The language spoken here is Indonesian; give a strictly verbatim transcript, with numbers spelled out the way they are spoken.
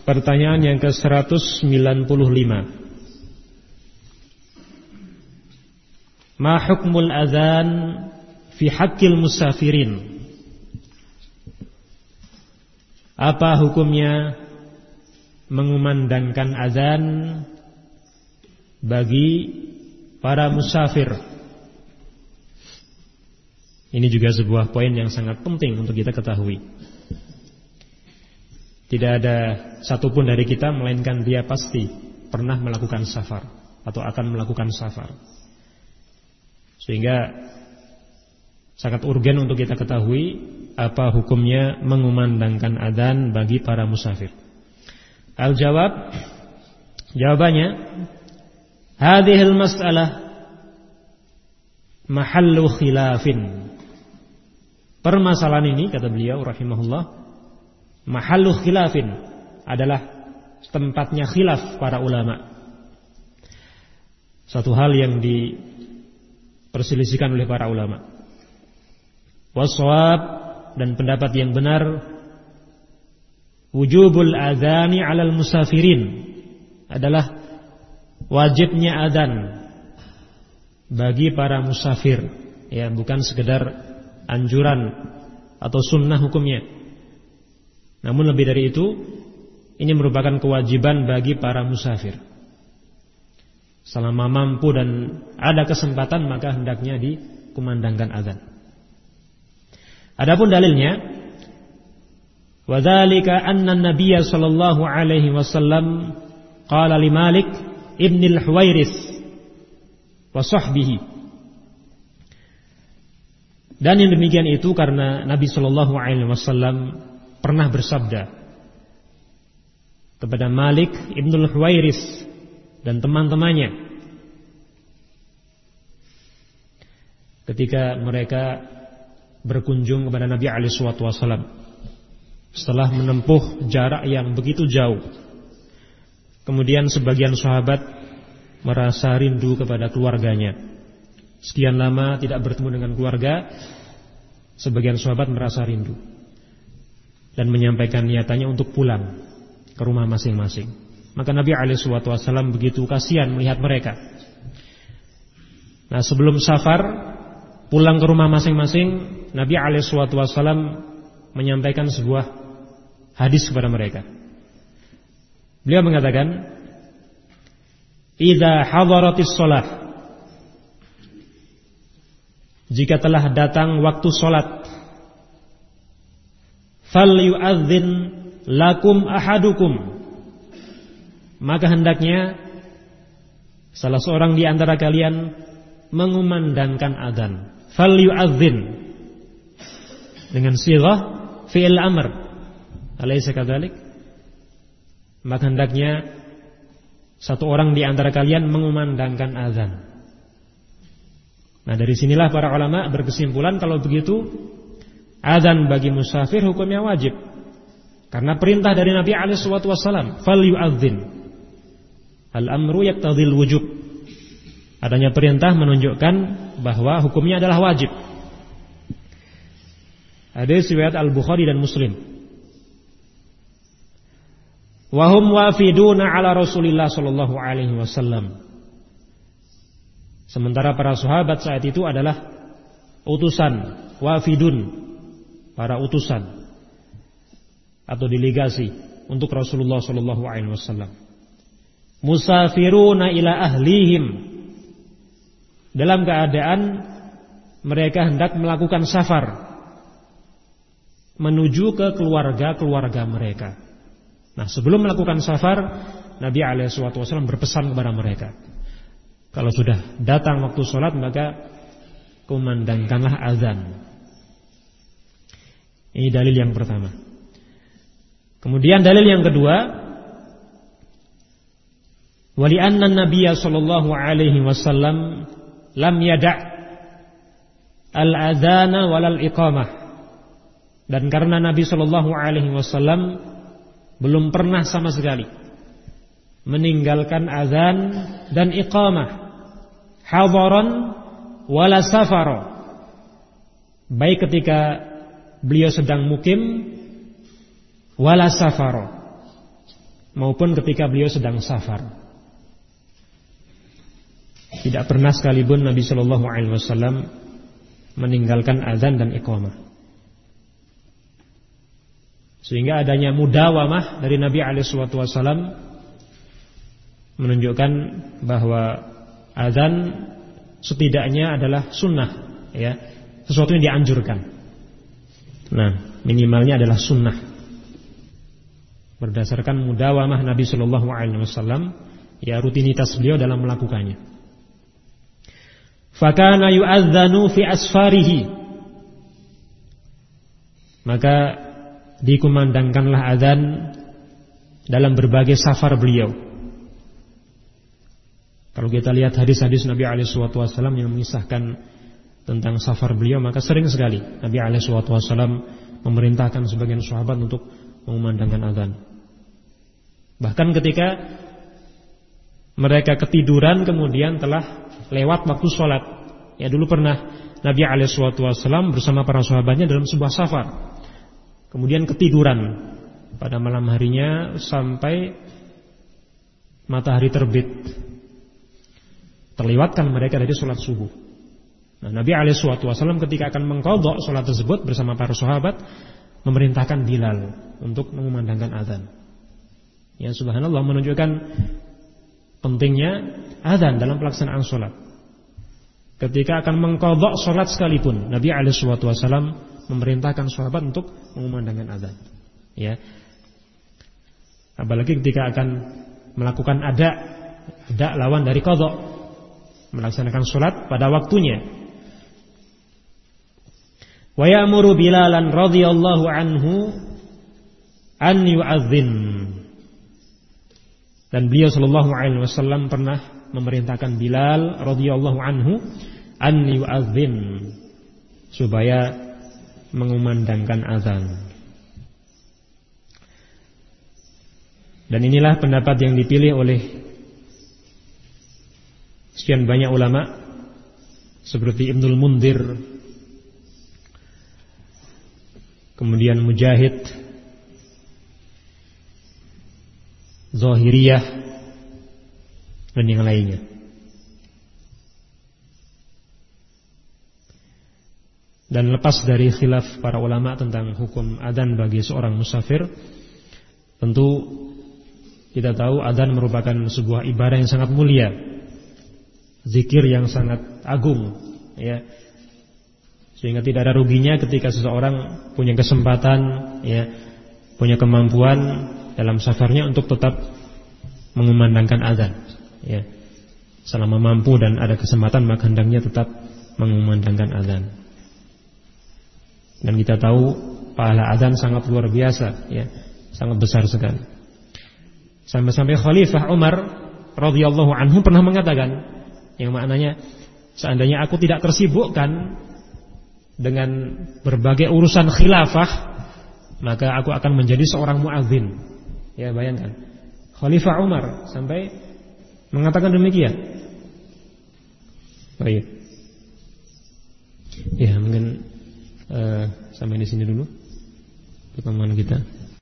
Pertanyaan yang ke seratus sembilan puluh lima. Ma hukmul adzan fi haqqil musafirin? Apa hukumnya mengumandangkan azan bagi para musafir? Ini juga sebuah poin yang sangat penting untuk kita ketahui. Tidak ada satupun dari kita melainkan dia pasti pernah melakukan safar atau akan melakukan safar. Sehingga sangat urgen untuk kita ketahui apa hukumnya mengumandangkan adzan bagi para musafir. Al-jawab, jawabannya, hadhil mas'alah mahallu khilafin. Permasalahan ini, kata beliau rahimahullah, mahallu khilafin, adalah tempatnya khilaf para ulama. Satu hal yang diperselisihkan oleh para ulama. Waswab, dan pendapat yang benar, wujubul adzani 'alal musafirin, adalah wajibnya adzan bagi para musafir, ya, bukan sekedar anjuran atau sunnah hukumnya. Namun lebih dari itu, ini merupakan kewajiban bagi para musafir. Selama mampu dan ada kesempatan, maka hendaknya dikumandangkan adzan. Adapun dalilnya, wa dzalika anna an-nabiy sallallahu alaihi wasallam qala li Malik ibn al-Huwairis wa sahbihi. Dan yang demikian itu karena Nabi sallallahu alaihi wasallam pernah bersabda kepada Malik ibn al-Huwairis dan teman-temannya ketika mereka berkunjung kepada Nabi alaihi wasallam setelah menempuh jarak yang begitu jauh. Kemudian sebagian sahabat merasa rindu kepada keluarganya. Sekian lama tidak bertemu dengan keluarga, sebagian sahabat merasa rindu dan menyampaikan niatannya untuk pulang ke rumah masing-masing. Maka Nabi alaihi wasallam begitu kasihan melihat mereka. Nah, sebelum safar pulang ke rumah masing-masing, Nabi alaihi wasallam menyampaikan sebuah hadis kepada mereka. Beliau mengatakan, "Idza hadaratis shalah," jika telah datang waktu salat, "falyu'adzin lakum ahadukum," maka hendaknya salah seorang di antara kalian mengumandangkan adzan. Falyu'adzin dengan sighah fi'il amr, alaysa kadzalik? Maka hendaknya satu orang di antara kalian mengumandangkan azan. Nah, dari sinilah para ulama berkesimpulan kalau begitu azan bagi musafir hukumnya wajib, karena perintah dari Nabi alaihi wasallam, falyu'adzin. Al-amru yaqtadhil wujub. Adanya perintah menunjukkan bahwa hukumnya adalah wajib. Hadis riwayat Al-Bukhari dan Muslim. Wa hum wafiduna ala Rasulillah sallallahu alaihi wasallam. Sementara para sahabat saat itu adalah utusan, wafidun, para utusan atau delegasi untuk Rasulullah sallallahu alaihi wasallam. Musafiruna ila ahlihim, dalam keadaan mereka hendak melakukan safar menuju ke keluarga-keluarga mereka. Nah, sebelum melakukan safar, Nabi alaihi wasallam berpesan kepada mereka, kalau sudah datang waktu sholat, maka kumandangkanlah azan. Ini dalil yang pertama. Kemudian dalil yang kedua, wali anna Nabiyya sallallahu alaihi wasallam lam yada' al-adzana walal iqamah, dan karena Nabi sallallahu alaihi wasallam belum pernah sama sekali meninggalkan azan dan iqamah, hadaran wala safara, baik ketika beliau sedang mukim wala safara, maupun ketika beliau sedang safar. Tidak pernah sekalipun Nabi Shallallahu Alaihi Wasallam meninggalkan azan dan iqamah. Sehingga adanya mudawamah dari Nabi Alaihi Wasallam menunjukkan bahwa azan setidaknya adalah sunnah, ya, sesuatu yang dianjurkan. Nah, minimalnya adalah sunnah. Berdasarkan mudawamah Nabi Shallallahu Alaihi Wasallam, ya, rutinitas beliau dalam melakukannya. Fakana yu'adzanu fi asfarihi, maka dikumandangkanlah azan dalam berbagai safar beliau. Kalau kita lihat hadis-hadis Nabi alaihi wasallam yang mengisahkan tentang safar beliau, maka sering sekali Nabi alaihi wasallam memerintahkan sebagian sahabat untuk mengumandangkan azan. Bahkan ketika mereka ketiduran kemudian telah lewat waktu sholat. Ya, dulu pernah Nabi alaihi wasallam bersama para sahabatnya dalam sebuah safar, kemudian ketiduran pada malam harinya sampai matahari terbit, terlewatkan mereka dari sholat subuh. Nah, Nabi alaihi wasallam ketika akan mengqadha sholat tersebut bersama para sahabat memerintahkan Bilal untuk mengumandangkan azan. Ya, subhanallah, menunjukkan pentingnya azan dalam pelaksanaan sholat. Ketika akan mengqadha sholat sekalipun, Nabi alaihi wasallam memerintahkan sahabat untuk mengumandangkan azan. Ya. Apalagi ketika akan melakukan ada ada lawan dari qadha, melaksanakan sholat pada waktunya. Wa ya'muru Bilalan radhiyallahu anhu an yu'adzin. Dan beliau sallallahu alaihi wasallam pernah memerintahkan Bilal radhiyallahu anhu an yu'adzin, supaya mengumandangkan azan. Dan inilah pendapat yang dipilih oleh sekian banyak ulama seperti Ibnul Munzir, kemudian Mujahid, Zahiriyah, dan yang lainnya. Dan lepas dari khilaf para ulama tentang hukum adzan bagi seorang musafir, tentu kita tahu adzan merupakan sebuah ibadah yang sangat mulia, zikir yang sangat agung, ya. Sehingga tidak ada ruginya ketika seseorang punya kesempatan, ya, punya kemampuan dalam safarnya untuk tetap mengumandangkan azan, ya. Selama mampu dan ada kesempatan, maka hendaknya tetap mengumandangkan azan. Dan kita tahu pahala azan sangat luar biasa, ya, sangat besar sekali. Sampai-sampai Khalifah Umar radhiyallahu anhu pernah mengatakan, yang maknanya, seandainya aku tidak tersibukkan dengan berbagai urusan khilafah, maka aku akan menjadi seorang muadzin. Ya, bayangkan, Khalifah Umar sampai mengatakan demikian. Baik. Ya, mungkin uh, sampai di sini dulu pertemuan kita.